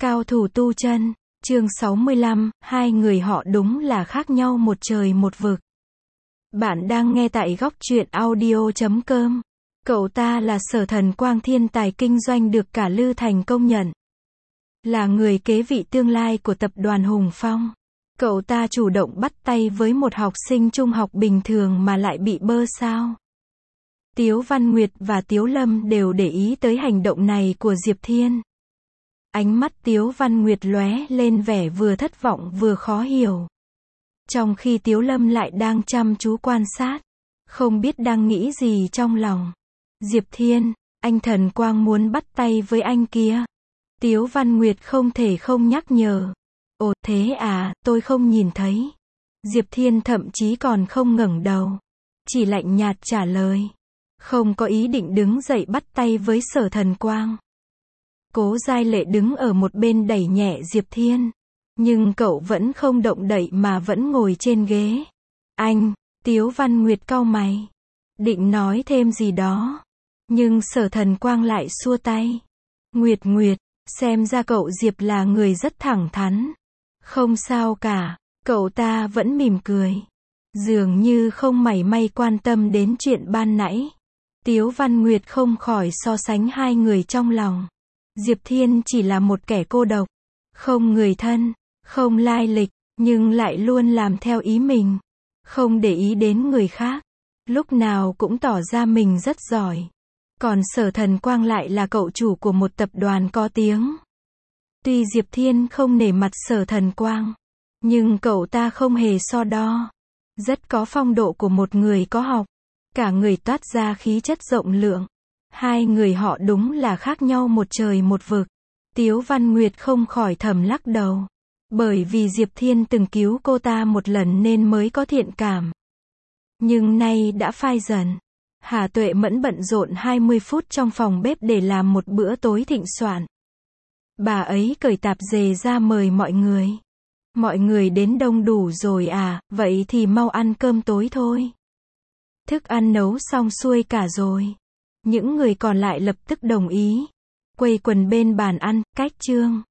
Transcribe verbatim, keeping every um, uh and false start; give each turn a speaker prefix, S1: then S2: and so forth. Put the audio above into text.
S1: Cao thủ tu chân, chương sáu mươi lăm, hai người họ đúng là khác nhau một trời một vực. Bạn đang nghe tại góc truyện audio chấm com. Cậu ta là Sở Thần Quang, thiên tài kinh doanh được cả Lư Thành công nhận. Là người kế vị tương lai của tập đoàn Hùng Phong. Cậu ta chủ động bắt tay với một học sinh trung học bình thường mà lại bị bơ sao. Tiếu Văn Nguyệt và Tiếu Lâm đều để ý tới hành động này của Diệp Thiên. Ánh mắt Tiếu Văn Nguyệt lóe lên vẻ vừa thất vọng vừa khó hiểu. Trong khi Tiếu Lâm lại đang chăm chú quan sát, không biết đang nghĩ gì trong lòng. Diệp Thiên, anh Thần Quang muốn bắt tay với anh kia. Tiếu Văn Nguyệt không thể không nhắc nhở. Ồ, thế à, tôi không nhìn thấy. Diệp Thiên thậm chí còn không ngẩng đầu. Chỉ lạnh nhạt trả lời. Không có ý định đứng dậy bắt tay với Sở Thần Quang. Cố Giai Lệ đứng ở một bên đẩy nhẹ Diệp Thiên. Nhưng cậu vẫn không động đậy mà vẫn ngồi trên ghế. Anh, Tiếu Văn Nguyệt cau mày. Định nói thêm gì đó. Nhưng Sở Thần Quang lại xua tay. Nguyệt Nguyệt, xem ra cậu Diệp là người rất thẳng thắn. Không sao cả, cậu ta vẫn mỉm cười. Dường như không mảy may quan tâm đến chuyện ban nãy. Tiếu Văn Nguyệt không khỏi so sánh hai người trong lòng. Diệp Thiên chỉ là một kẻ cô độc, không người thân, không lai lịch, nhưng lại luôn làm theo ý mình, không để ý đến người khác, lúc nào cũng tỏ ra mình rất giỏi. Còn Sở Thần Quang lại là cậu chủ của một tập đoàn có tiếng. Tuy Diệp Thiên không nể mặt Sở Thần Quang, nhưng cậu ta không hề so đo, rất có phong độ của một người có học, cả người toát ra khí chất rộng lượng. Hai người họ đúng là khác nhau một trời một vực. Tiếu Văn Nguyệt không khỏi thầm lắc đầu. Bởi vì Diệp Thiên từng cứu cô ta một lần nên mới có thiện cảm. Nhưng nay đã phai dần. Hà Tuệ Mẫn bận rộn hai mươi phút trong phòng bếp để làm một bữa tối thịnh soạn. Bà ấy cởi tạp dề ra mời mọi người. Mọi người đến đông đủ rồi à, vậy thì mau ăn cơm tối thôi. Thức ăn nấu xong xuôi cả rồi. Những người còn lại lập tức đồng ý. Quây quần bên bàn ăn, cách chương.